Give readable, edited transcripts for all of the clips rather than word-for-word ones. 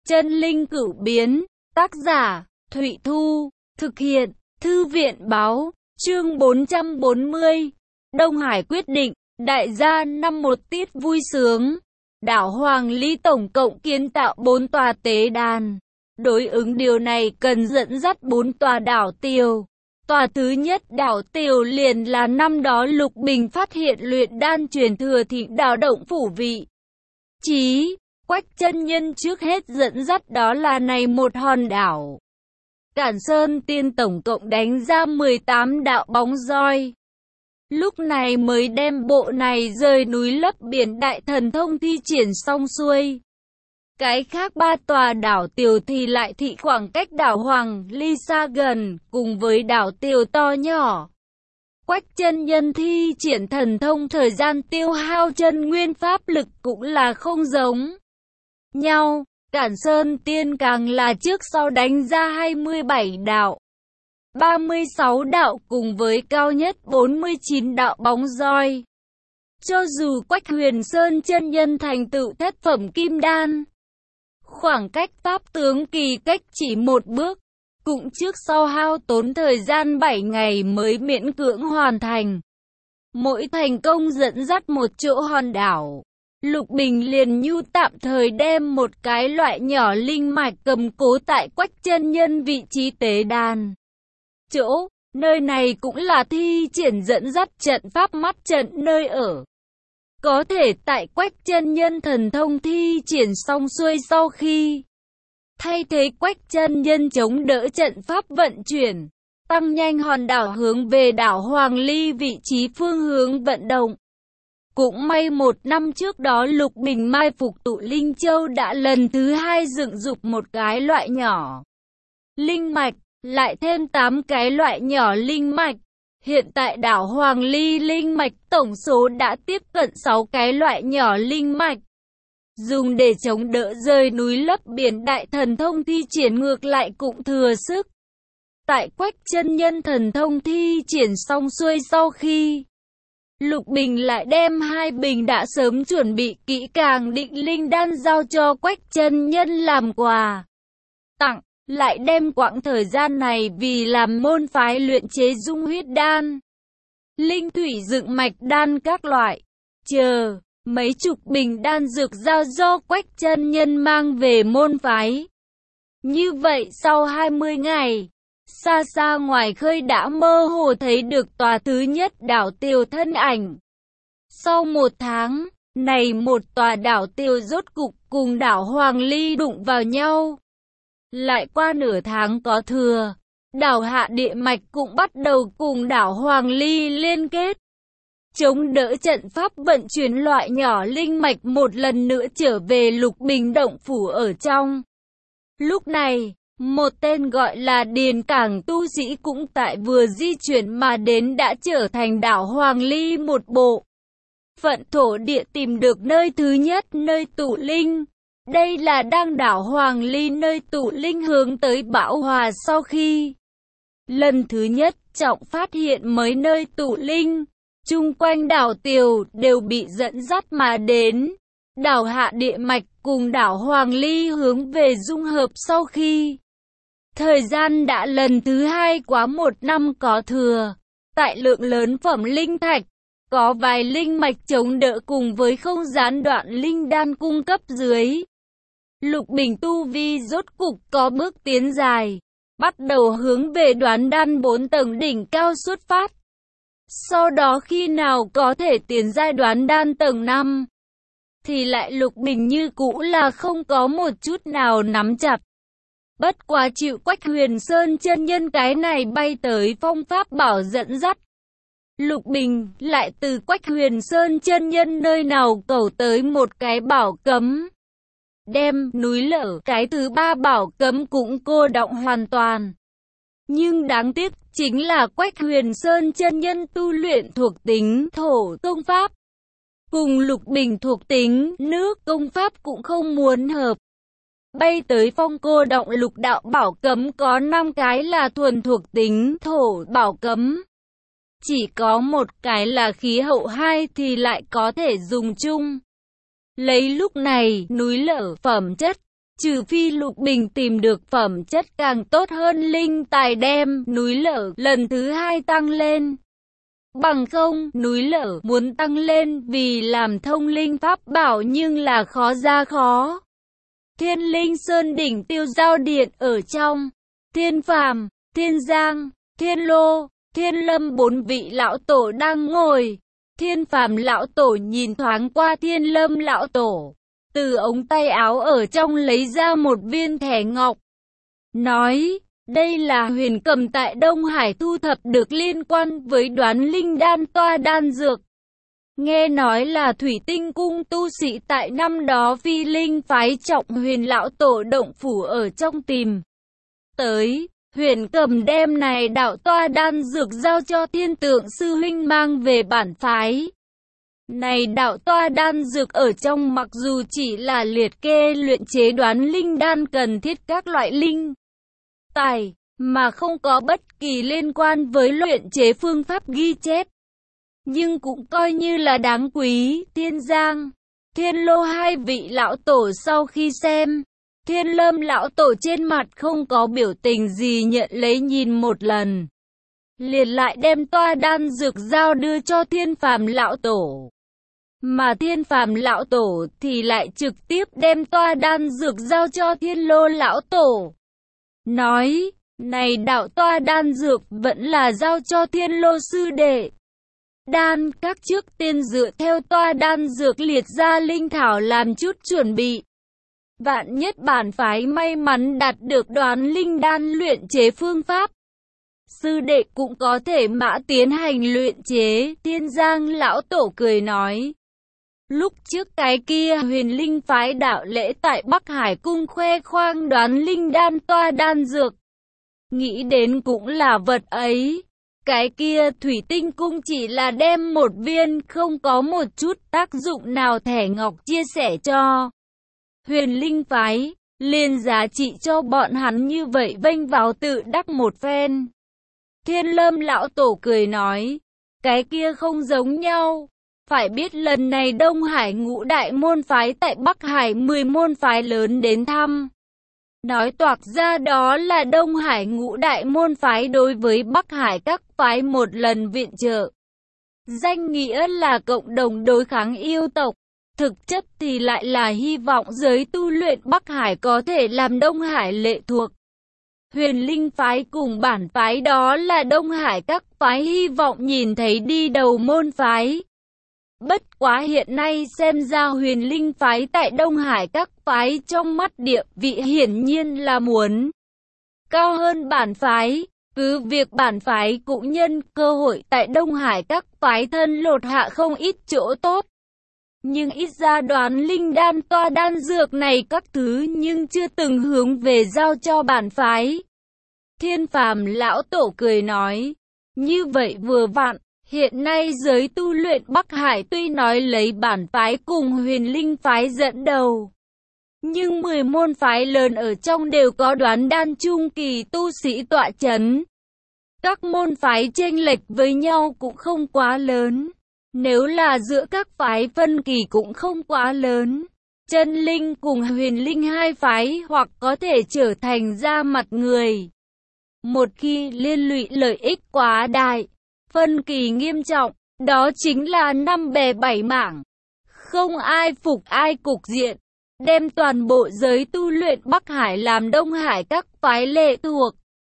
Chân linh cửu biến, tác giả, Thụy Thu, thực hiện, Thư viện báo, chương 440. Đông Hải quyết định, đại gia năm một tiết vui sướng. Đảo Hoàng Ly tổng cộng kiến tạo 4 tòa tế đàn. Đối ứng điều này cần dẫn dắt 4 tòa đảo Tiều. Tòa thứ nhất đảo Tiều liền là năm đó Lục Bình phát hiện luyện đan truyền thừa Thịnh Đảo Động Phủ vị. Chí, Quách chân nhân trước hết dẫn dắt đó là này một hòn đảo. Cản Sơn Tiên tổng cộng đánh ra 18 đạo bóng roi. Lúc này mới đem bộ này rời núi lấp biển đại thần thông thi triển xong xuôi. Cái khác 3 tòa đảo Tiều thì lại thị khoảng cách đảo Hoàng Ly xa gần, cùng với đảo Tiều to nhỏ. Quách chân nhân thi triển thần thông thời gian tiêu hao chân nguyên pháp lực cũng là không giống nhau. Cản Sơn Tiên càng là trước sau đánh ra 27 đạo, 36 đạo cùng với cao nhất 49 đạo bóng roi. Cho dù Quách Huyền Sơn chân nhân thành tựu thất phẩm kim đan, khoảng cách pháp tướng kỳ cách chỉ một bước, cũng trước sau hao tốn thời gian 7 ngày mới miễn cưỡng hoàn thành. Mỗi thành công dẫn dắt một chỗ hòn đảo, Lục Bình liền nhu tạm thời đem một cái loại nhỏ linh mạch cầm cố tại Quách chân nhân vị trí tế đàn. Chỗ, nơi này cũng là thi triển dẫn dắt trận pháp mắt trận nơi ở. Có thể tại Quách chân nhân thần thông thi triển xong xuôi sau khi thay thế Quách chân nhân chống đỡ trận pháp vận chuyển, tăng nhanh hòn đảo hướng về đảo Hoàng Ly vị trí phương hướng vận động. Cũng may một năm trước đó Lục Bình mai phục tụ Linh Châu đã lần thứ 2 dựng dục một cái loại nhỏ linh mạch, lại thêm 8 cái loại nhỏ linh mạch. Hiện tại đảo Hoàng Ly linh mạch tổng số đã tiếp cận 6 cái loại nhỏ linh mạch. Dùng để chống đỡ rời núi lấp biển đại thần thông thi triển ngược lại cũng thừa sức. Tại Quách chân nhân thần thông thi triển xong xuôi sau khi Lục Bình lại đem 2 bình đã sớm chuẩn bị kỹ càng định linh đan giao cho Quách chân nhân làm quà tặng, lại đem quãng thời gian này vì làm môn phái luyện chế dung huyết đan, linh thủy dựng mạch đan các loại, chờ mấy chục bình đan dược giao do Quách chân nhân mang về môn phái. Như vậy sau 20 ngày, xa xa ngoài khơi đã mơ hồ thấy được tòa thứ nhất đảo Tiều thân ảnh. Sau 1 tháng, này một tòa đảo Tiều rốt cục cùng đảo Hoàng Ly đụng vào nhau. Lại qua nửa tháng có thừa, đảo Hạ Địa Mạch cũng bắt đầu cùng đảo Hoàng Ly liên kết. Chống đỡ trận pháp vận chuyển loại nhỏ linh mạch một lần nữa trở về Lục Bình động phủ ở trong. Lúc này, một tên gọi là Điền Cảng tu sĩ cũng tại vừa di chuyển mà đến đã trở thành đảo Hoàng Ly một bộ phận thổ địa tìm được nơi thứ nhất nơi tụ linh. Đây là đang đảo Hoàng Ly nơi tụ linh hướng tới bão hòa sau khi lần thứ nhất trọng phát hiện mấy nơi tụ linh. Chung quanh đảo Tiều đều bị dẫn dắt mà đến. Đảo Hạ Địa Mạch cùng đảo Hoàng Ly hướng về dung hợp sau khi thời gian đã lần thứ 2 quá 1 năm có thừa. Tại lượng lớn phẩm linh thạch, có vài linh mạch chống đỡ cùng với không gián đoạn linh đan cung cấp dưới. Lục Bình tu vi rốt cục có bước tiến dài, bắt đầu hướng về đoán đan 4 tầng đỉnh cao xuất phát. Sau đó khi nào có thể tiến giai đoán đan tầng 5, thì lại Lục Bình như cũ là không có một chút nào nắm chặt. Bất quá chịu Quách Huyền Sơn chân nhân cái này bay tới phong pháp bảo dẫn dắt, Lục Bình lại từ Quách Huyền Sơn chân nhân nơi nào cầu tới một cái bảo cấm. Đem núi Lở cái thứ 3 bảo cấm cũng cô đọng hoàn toàn. Nhưng đáng tiếc chính là Quách Huyền Sơn chân nhân tu luyện thuộc tính thổ công pháp, cùng Lục Bình thuộc tính nước công pháp cũng không muốn hợp. Bay tới phong cô động lục đạo bảo cấm có 5 cái là thuần thuộc tính thổ bảo cấm. Chỉ có một cái là khí hậu 2 thì lại có thể dùng chung. Lấy lúc này núi Lở phẩm chất trừ phi Lục Bình tìm được phẩm chất càng tốt hơn linh tài đem núi lở lần thứ hai tăng lên. Bằng không, núi lở muốn tăng lên vì làm thông linh pháp bảo nhưng là khó ra khó. Thiên Linh Sơn đỉnh Tiêu Giao Điện ở trong, Thiên Phàm, Thiên Giang, Thiên Lô, Thiên Lâm bốn vị lão tổ đang ngồi. Thiên Phàm lão tổ nhìn thoáng qua Thiên Lâm lão tổ, từ ống tay áo ở trong lấy ra một viên thẻ ngọc, nói, đây là Huyền Cầm tại Đông Hải thu thập được liên quan với Đoán Linh Đan toa đan dược. Nghe nói là Thủy Tinh Cung tu sĩ tại năm đó Phi Linh phái Trọng Huyền lão tổ động phủ ở trong tìm tới. Huyền Cầm đem này đạo toa đan dược giao cho Thiên Tượng sư huynh mang về bản phái. Này đạo toa đan dược ở trong mặc dù chỉ là liệt kê luyện chế đoán linh đan cần thiết các loại linh tài, mà không có bất kỳ liên quan với luyện chế phương pháp ghi chép, nhưng cũng coi như là đáng quý. Thiên Giang, Thiên Lô hai vị lão tổ sau khi xem, Thiên Lâm lão tổ trên mặt không có biểu tình gì nhận lấy nhìn một lần, liền lại đem toa đan dược giao đưa cho Thiên Phàm lão tổ. Mà Thiên Phàm lão tổ thì lại trực tiếp đem toa đan dược giao cho Thiên Lô lão tổ. Nói, này đạo toa đan dược vẫn là giao cho Thiên Lô sư đệ. Đan các trước tiên dựa theo toa đan dược liệt ra linh thảo làm chút chuẩn bị. Vạn nhất bản phái may mắn đạt được đoán linh đan luyện chế phương pháp, sư đệ cũng có thể mã tiến hành luyện chế. Thiên Giang lão tổ cười nói, lúc trước cái kia Huyền Linh phái đạo lễ tại Bắc Hải cung khoe khoang đoán linh đan toa đan dược, nghĩ đến cũng là vật ấy. Cái kia Thủy Tinh Cung chỉ là đem một viên không có một chút tác dụng nào thẻ ngọc chia sẻ cho Huyền Linh phái, liền giá trị cho bọn hắn như vậy vênh vào tự đắc một phen. Thiên Lâm lão tổ cười nói, cái kia không giống nhau. Phải biết lần này Đông Hải ngũ đại môn phái tại Bắc Hải 10 môn phái lớn đến thăm. Nói toạc ra đó là Đông Hải ngũ đại môn phái đối với Bắc Hải các phái một lần viện trợ. Danh nghĩa là cộng đồng đối kháng yêu tộc, thực chất thì lại là hy vọng giới tu luyện Bắc Hải có thể làm Đông Hải lệ thuộc. Huyền Linh phái cùng bản phái đó là Đông Hải các phái hy vọng nhìn thấy đi đầu môn phái. Bất quá hiện nay xem ra Huyền Linh phái tại Đông Hải các phái trong mắt địa vị hiển nhiên là muốn cao hơn bản phái. Cứ việc bản phái cũng nhân cơ hội tại Đông Hải các phái thân lột hạ không ít chỗ tốt. Nhưng ít ra đoán linh đan toa đan dược này các thứ nhưng chưa từng hướng về giao cho bản phái. Thiên Phàm lão tổ cười nói, như vậy vừa vặn. Hiện nay giới tu luyện Bắc Hải tuy nói lấy bản phái cùng Huyền Linh phái dẫn đầu, nhưng 10 môn phái lớn ở trong đều có đoán đan trung kỳ tu sĩ tọa chấn. Các môn phái chênh lệch với nhau cũng không quá lớn, nếu là giữa các phái phân kỳ cũng không quá lớn. Chân Linh cùng Huyền Linh hai phái hoặc có thể trở thành ra mặt người. Một khi liên lụy lợi ích quá đại, phân kỳ nghiêm trọng, đó chính là năm bè bảy mảng, không ai phục ai cục diện, đem toàn bộ giới tu luyện Bắc Hải làm Đông Hải các phái lệ thuộc.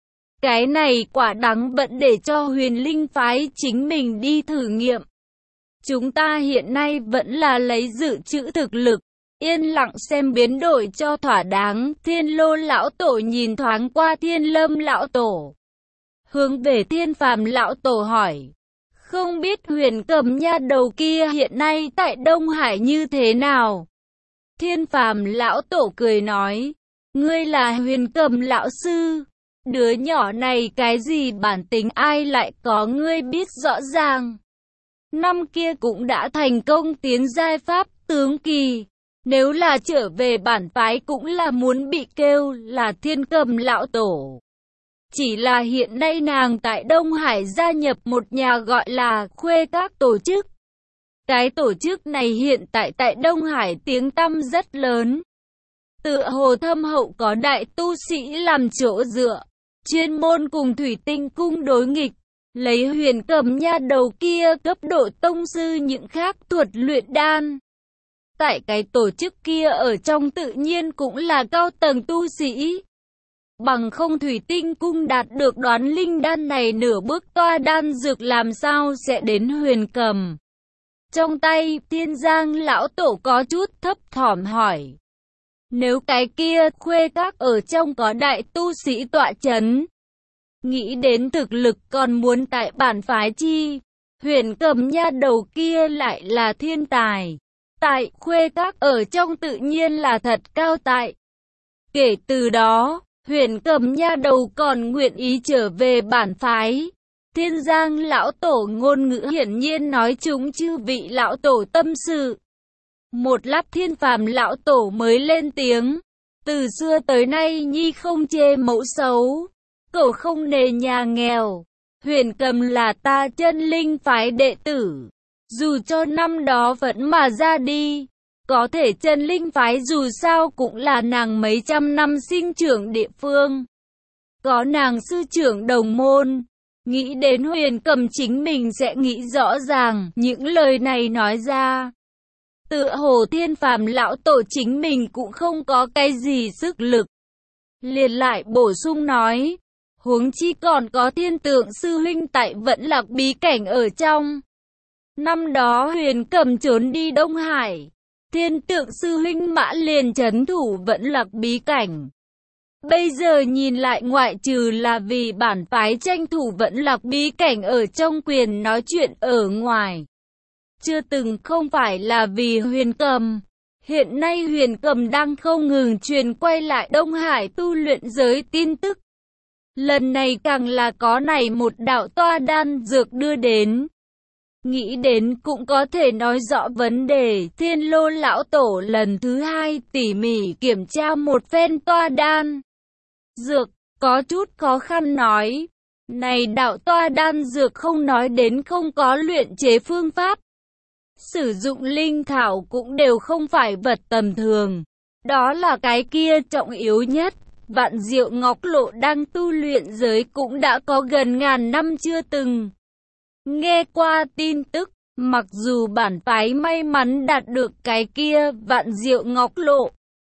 Cái này quả đáng vẫn để cho Huyền Linh phái chính mình đi thử nghiệm. Chúng ta hiện nay vẫn là lấy dự trữ thực lực, yên lặng xem biến đổi cho thỏa đáng. Thiên Lô lão tổ nhìn thoáng qua Thiên Lâm lão tổ, hướng về Thiên Phàm lão tổ hỏi, không biết Huyền Cầm nha đầu kia hiện nay tại Đông Hải như thế nào? Thiên Phàm lão tổ cười nói, ngươi là Huyền Cầm lão sư, đứa nhỏ này cái gì bản tính ai lại có ngươi biết rõ ràng. Năm kia cũng đã thành công tiến giai pháp tướng kỳ, nếu là trở về bản phái cũng là muốn bị kêu là Thiên Cầm lão tổ. Chỉ là hiện nay nàng tại Đông Hải gia nhập một nhà gọi là Khuê Các tổ chức. Cái tổ chức này hiện tại tại Đông Hải tiếng tăm rất lớn. Tựa hồ thâm hậu có đại tu sĩ làm chỗ dựa, chuyên môn cùng Thủy Tinh cung đối nghịch, lấy Huyền Cầm nha đầu kia cấp độ tông sư những khác thuật luyện đan. Tại cái tổ chức kia ở trong tự nhiên cũng là cao tầng tu sĩ. Bằng không Thủy Tinh cung đạt được đoán linh đan này nửa bước toa đan dược làm sao sẽ đến Huyền Cầm. Trong tay, Thiên Giang lão tổ có chút thấp thỏm hỏi. Nếu cái kia khuê các ở trong có đại tu sĩ tọa chấn, nghĩ đến thực lực còn muốn tại bản phái chi, Huyền Cầm nha đầu kia lại là thiên tài. Tại khuê các ở trong tự nhiên là thật cao tại. Kể từ đó, Huyền Cầm nha đầu còn nguyện ý trở về bản phái. Thiên Giang lão tổ ngôn ngữ hiển nhiên nói chúng chư vị lão tổ tâm sự. Một lát Thiên Phàm lão tổ mới lên tiếng. Từ xưa tới nay nhi không chê mẫu xấu, cậu không nề nhà nghèo. Huyền Cầm là ta chân linh phái đệ tử. Dù cho năm đó vẫn mà ra đi, có thể chân linh phái dù sao cũng là nàng mấy trăm năm sinh trưởng địa phương. Có nàng sư trưởng đồng môn. Nghĩ đến Huyền Cầm chính mình sẽ nghĩ rõ ràng những lời này nói ra. Tựa hồ Thiên Phàm lão tổ chính mình cũng không có cái gì sức lực. Liền lại bổ sung nói, huống chi còn có Thiên Tượng sư huynh tại Vẫn Lạc bí cảnh ở trong. Năm đó Huyền Cầm trốn đi Đông Hải, Thiên Tượng sư huynh mã liền trấn thủ Vẫn Lạc bí cảnh. Bây giờ nhìn lại ngoại trừ là vì bản phái tranh thủ Vẫn Lạc bí cảnh ở trong quyền nói chuyện ở ngoài. Chưa từng không phải là vì Huyền Cầm. Hiện nay Huyền Cầm đang không ngừng truyền quay lại Đông Hải tu luyện giới tin tức. Lần này càng là có này một đạo toa đan dược đưa đến. Nghĩ đến cũng có thể nói rõ vấn đề. Thiên Lô lão tổ lần thứ hai tỉ mỉ kiểm tra một phen toa đan dược, có chút khó khăn nói. Này đạo toa đan dược không nói đến không có luyện chế phương pháp. Sử dụng linh thảo cũng đều không phải vật tầm thường. Đó là cái kia trọng yếu nhất. Vạn Diệu Ngọc Lộ đang tu luyện giới cũng đã có gần ngàn năm chưa từng nghe qua tin tức. Mặc dù bản phái may mắn đạt được cái kia Vạn Diệu Ngọc Lộ,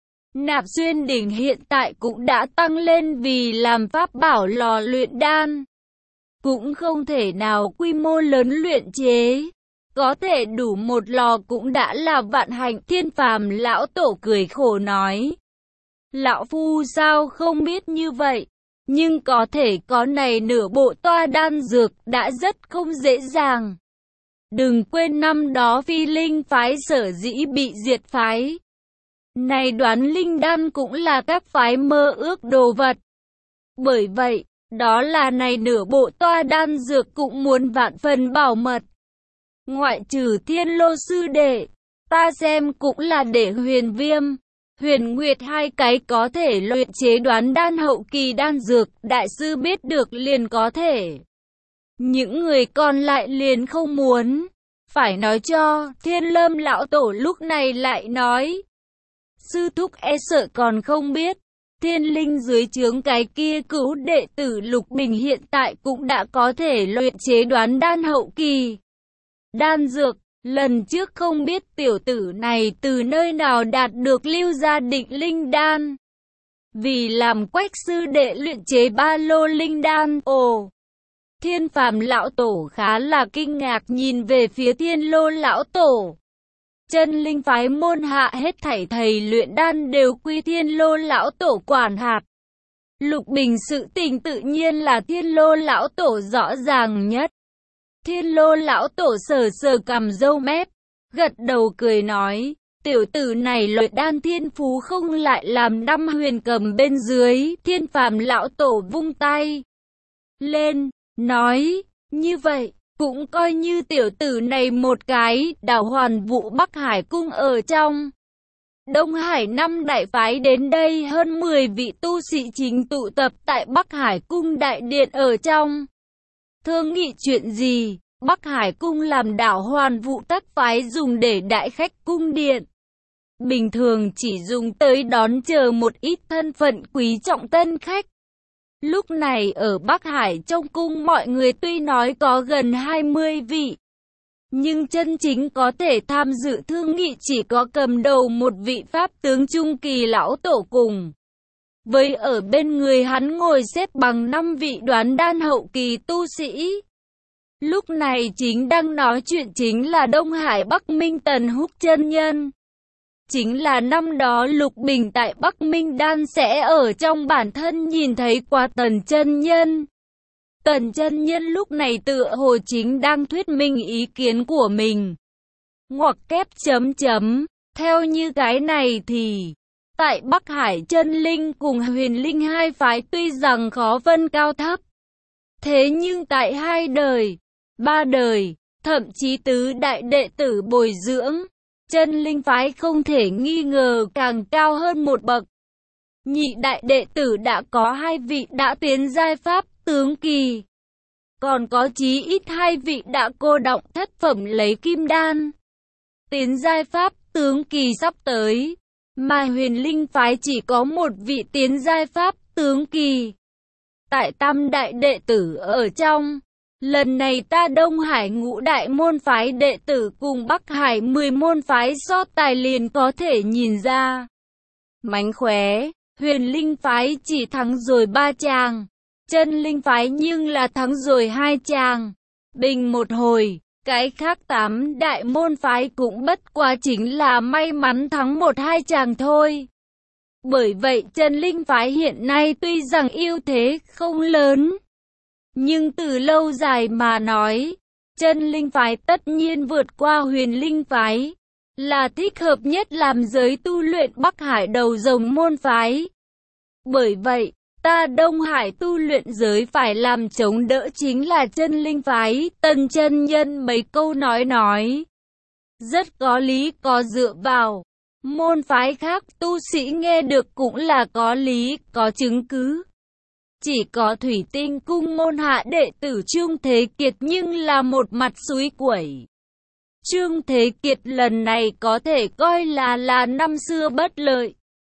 Nạp Xuyên đỉnh hiện tại cũng đã tăng lên vì làm pháp bảo lò luyện đan. Cũng không thể nào quy mô lớn luyện chế. Có thể đủ một lò cũng đã là vạn hạnh. Thiên Phàm lão tổ cười khổ nói. Lão phu sao không biết như vậy. Nhưng có thể có này nửa bộ toa đan dược đã rất không dễ dàng. Đừng quên năm đó Phi Linh phái sở dĩ bị diệt phái. Này đoán linh đan cũng là các phái mơ ước đồ vật. Bởi vậy, đó là này nửa bộ toa đan dược cũng muốn vạn phần bảo mật. Ngoại trừ Thiên Lô sư đệ, ta xem cũng là để Huyền Viêm, Huyền Nguyệt hai cái có thể luyện chế đoán đan hậu kỳ đan dược, đại sư biết được liền có thể. Những người còn lại liền không muốn. Phải nói cho, Thiên Lâm lão tổ lúc này lại nói. Sư thúc e sợ còn không biết. Thiên linh dưới trướng cái kia cứu đệ tử Lục Bình hiện tại cũng đã có thể luyện chế đoán đan hậu kỳ đan dược. Lần trước không biết tiểu tử này từ nơi nào đạt được lưu gia định linh đan. Vì làm Quách sư đệ luyện chế ba lô linh đan. Ồ! Thiên Phàm lão tổ khá là kinh ngạc nhìn về phía Thiên Lô lão tổ. Chân linh phái môn hạ hết thảy thầy luyện đan đều quy Thiên Lô lão tổ quản hạt. Lục Bình sự tình tự nhiên là Thiên Lô lão tổ rõ ràng nhất. Thiên Lô lão tổ sờ sờ cằm râu mép, gật đầu cười nói, tiểu tử này luyện đan thiên phú không lại làm năm Huyền Cầm bên dưới. Thiên Phàm lão tổ vung tay lên, nói, như vậy, cũng coi như tiểu tử này một cái đảo Hoàn Vũ Bắc Hải cung ở trong. Đông Hải năm đại phái đến đây hơn 10 vị tu sĩ chính tụ tập tại Bắc Hải cung đại điện ở trong. Thương nghị chuyện gì? Bắc Hải cung làm đảo Hoàn Vũ các phái dùng để đại khách cung điện. bình thường chỉ dùng tới đón chờ một ít thân phận quý trọng tân khách. Lúc này ở Bắc Hải trong cung mọi người tuy nói có gần 20 vị, nhưng chân chính có thể tham dự thương nghị chỉ có cầm đầu một vị pháp tướng trung kỳ lão tổ cùng. Với ở bên người hắn ngồi xếp bằng 5 vị đoán đan hậu kỳ tu sĩ. Lúc này chính đang nói chuyện chính là Đông Hải Bắc Minh Tần Húc chân nhân. Chính là năm đó Lục Bình tại Bắc Minh Đan sẽ ở trong bản thân nhìn thấy qua Tần chân nhân. Tần chân nhân lúc này tựa hồ chính đang thuyết minh ý kiến của mình. Ngoặc kép chấm chấm, theo như cái này thì, tại Bắc Hải chân linh cùng huyền linh hai phái tuy rằng khó phân cao thấp. Thế nhưng tại 2 đời, 3 đời, thậm chí tứ đại đệ tử bồi dưỡng, chân linh phái không thể nghi ngờ càng cao hơn một bậc. Nhị đại đệ tử đã có 2 vị đã tiến giai pháp tướng kỳ. Còn có chí ít 2 vị đã cô động thất phẩm lấy kim đan. Tiến giai pháp tướng kỳ sắp tới, mà huyền linh phái chỉ có 1 vị tiến giai pháp tướng kỳ. Tại tam đại đệ tử ở trong, lần này ta Đông Hải ngũ đại môn phái đệ tử cùng Bắc Hải 10 môn phái so tài liền có thể nhìn ra. Mánh khóe, huyền linh phái chỉ thắng rồi 3 chàng, chân linh phái nhưng là thắng rồi 2 chàng. Bình một hồi, cái khác 8 đại môn phái cũng bất quá chính là may mắn thắng 1-2 chàng thôi. Bởi vậy chân linh phái hiện nay tuy rằng ưu thế không lớn, nhưng từ lâu dài mà nói, chân linh phái tất nhiên vượt qua huyền linh phái, là thích hợp nhất làm giới tu luyện Bắc Hải đầu rồng môn phái. Bởi vậy, ta Đông Hải tu luyện giới phải làm chống đỡ chính là chân linh phái. Tần chân nhân mấy câu nói rất có lý có dựa vào. Môn phái khác tu sĩ nghe được cũng là có lý, có chứng cứ. Chỉ có Thủy Tinh cung môn hạ đệ tử Trương Thế Kiệt nhưng là một mặt xúi quẩy. Trương Thế Kiệt lần này có thể coi là năm xưa bất lợi.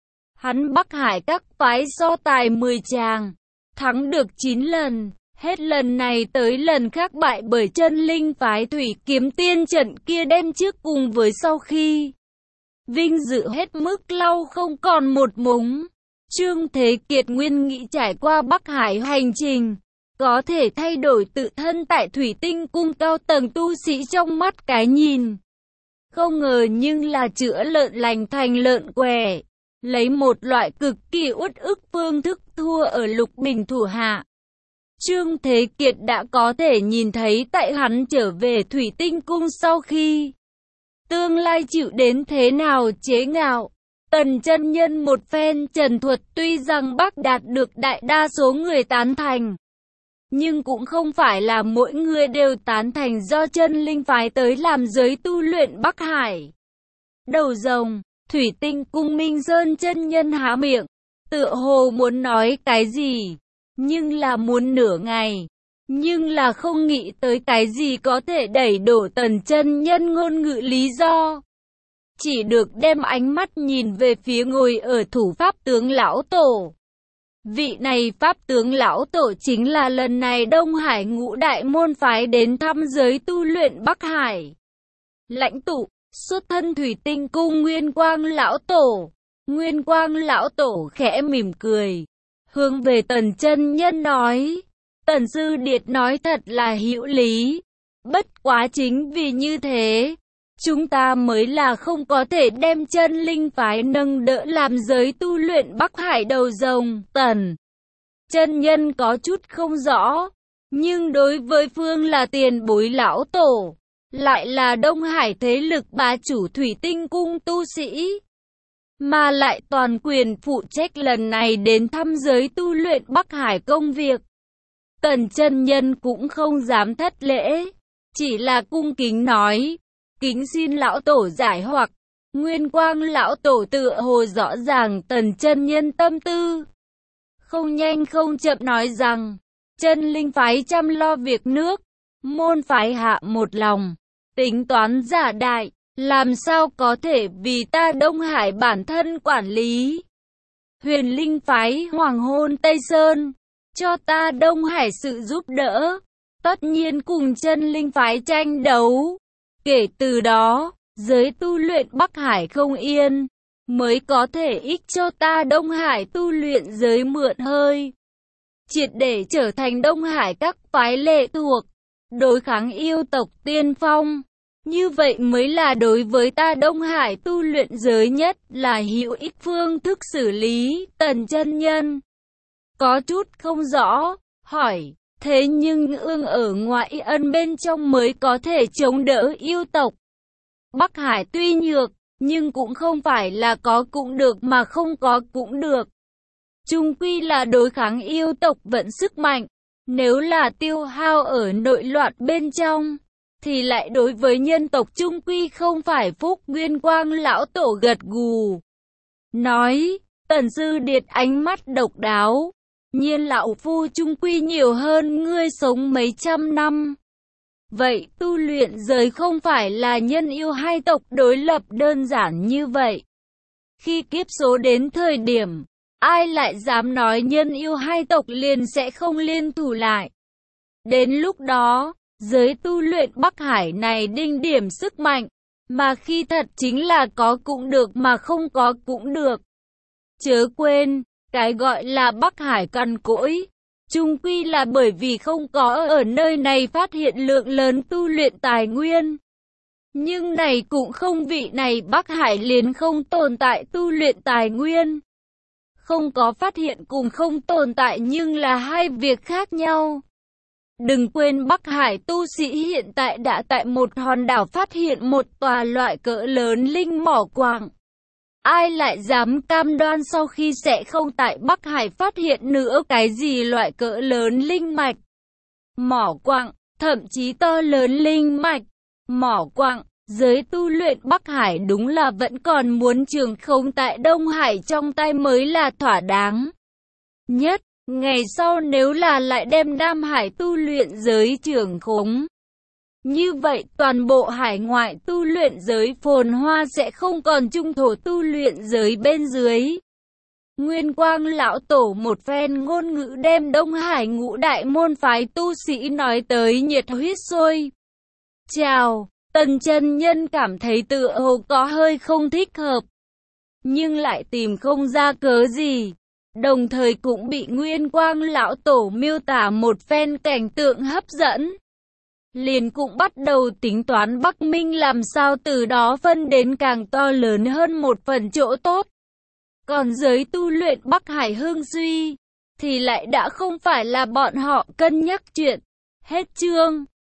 Hắn Bắc Hải các phái so tài 10 chàng, thắng được 9 lần, hết lần này tới lần khác bại bởi chân linh phái Thủy Kiếm Tiên trận kia đem trước cùng với sau khi. Vinh dự hết mức lau không còn một mống. Trương Thế Kiệt nguyên nghĩ trải qua Bắc Hải hành trình, có thể thay đổi tự thân tại Thủy Tinh cung cao tầng tu sĩ trong mắt cái nhìn. Không ngờ nhưng là chữa lợn lành thành lợn què, lấy một loại cực kỳ uất ức phương thức thua ở Lục Bình thủ hạ. Trương Thế Kiệt đã có thể nhìn thấy tại hắn trở về Thủy Tinh cung sau khi tương lai chịu đến thế nào chế ngạo. Tần chân nhân một phen trần thuật tuy rằng bác đạt được đại đa số người tán thành, nhưng cũng không phải là mỗi người đều tán thành do chân linh phái tới làm giới tu luyện Bắc Hải. Đầu rồng, Thủy Tinh cung Minh Sơn chân nhân há miệng, tựa hồ muốn nói cái gì, nhưng là muốn nửa ngày, nhưng là không nghĩ tới cái gì có thể đẩy đổ tần chân nhân ngôn ngữ lý do. Chỉ được đem ánh mắt nhìn về phía ngồi ở thủ pháp tướng lão tổ. Vị này pháp tướng lão tổ chính là lần này Đông Hải ngũ đại môn phái đến thăm giới tu luyện Bắc Hải. Lãnh tụ, xuất thân Thủy Tinh cung Nguyên Quang lão tổ. Nguyên Quang lão tổ khẽ mỉm cười, hướng về tần chân nhân nói. Tần sư điệt nói thật là hữu lý. Bất quá chính vì như thế, chúng ta mới là không có thể đem chân linh phái nâng đỡ làm giới tu luyện Bắc Hải đầu rồng. Tần chân nhân có chút không rõ, nhưng đối với phương là tiền bối lão tổ, lại là Đông Hải thế lực bá chủ Thủy Tinh cung tu sĩ, mà lại toàn quyền phụ trách lần này đến thăm giới tu luyện Bắc Hải công việc. Tần chân nhân cũng không dám thất lễ, chỉ là cung kính nói, kính xin lão tổ giải hoặc. Nguyên Quang lão tổ tựa hồ rõ ràng tần chân nhân tâm tư, không nhanh không chậm nói rằng, chân linh phái chăm lo việc nước, môn phái hạ một lòng, tính toán giả đại, Làm sao có thể vì ta Đông Hải bản thân quản lý. Huyền Linh phái Hoàng Hôn Tây Sơn, cho ta Đông Hải sự giúp đỡ, tất nhiên cùng chân linh phái tranh đấu. Kể từ đó, giới tu luyện Bắc Hải không yên, mới có thể ích cho ta Đông Hải tu luyện giới mượn hơi. Triệt để trở thành Đông Hải các phái lệ thuộc, đối kháng yêu tộc tiên phong. Như vậy mới là đối với ta Đông Hải tu luyện giới nhất là hữu ích phương thức xử lý. Tần chân nhân có chút không rõ, hỏi, thế nhưng ương ở ngoại ân bên trong mới có thể chống đỡ yêu tộc. Bắc Hải tuy nhược, nhưng cũng không phải là có cũng được mà không có cũng được. Chung quy là đối kháng yêu tộc vận sức mạnh, nếu là tiêu hao ở nội loạn bên trong, thì lại đối với nhân tộc chung quy không phải phúc. Nguyên Quang lão tổ gật gù, nói, Tần sư điệt ánh mắt độc đáo, nhiên lão phu chung quy nhiều hơn ngươi sống mấy trăm năm. Vậy tu luyện giới không phải là nhân yêu hai tộc đối lập đơn giản như vậy. Khi kiếp số đến thời điểm, ai lại dám nói nhân yêu hai tộc liền sẽ không liên thủ lại. Đến lúc đó, giới tu luyện Bắc Hải này đỉnh điểm sức mạnh, mà khi thật chính là có cũng được mà không có cũng được. Chớ quên, cái gọi là Bắc Hải cằn cỗi, chung quy là bởi vì không có ở nơi này phát hiện lượng lớn tu luyện tài nguyên. Nhưng này cũng không vị này Bắc Hải liền không tồn tại tu luyện tài nguyên. Không có phát hiện cùng không tồn tại nhưng là hai việc khác nhau. Đừng quên Bắc Hải tu sĩ hiện tại đã tại một hòn đảo phát hiện một tòa loại cỡ lớn linh mỏ quặng. Ai lại dám cam đoan sau khi sẽ không tại Bắc Hải phát hiện nữa cái gì loại cỡ lớn linh mạch, mỏ quặng, thậm chí to lớn linh mạch, mỏ quặng. Giới tu luyện Bắc Hải đúng là vẫn còn muốn trường khống tại Đông Hải trong tay mới là thỏa đáng nhất. Ngày sau nếu là lại đem Nam Hải tu luyện giới trường khống, như vậy toàn bộ hải ngoại tu luyện giới phồn hoa sẽ không còn trung thổ tu luyện giới bên dưới. Nguyên Quang lão tổ một phen ngôn ngữ đem Đông Hải ngũ đại môn phái tu sĩ nói tới nhiệt huyết sôi trào. Tần chân nhân cảm thấy tựa hồ có hơi không thích hợp, nhưng lại tìm không ra cớ gì. Đồng thời cũng bị Nguyên Quang lão tổ miêu tả một phen cảnh tượng hấp dẫn. Liền cũng bắt đầu tính toán Bắc Minh làm sao từ đó phân đến càng to lớn hơn một phần chỗ tốt. Còn giới tu luyện Bắc Hải hưng suy, thì lại đã không phải là bọn họ cân nhắc chuyện. Hết chương.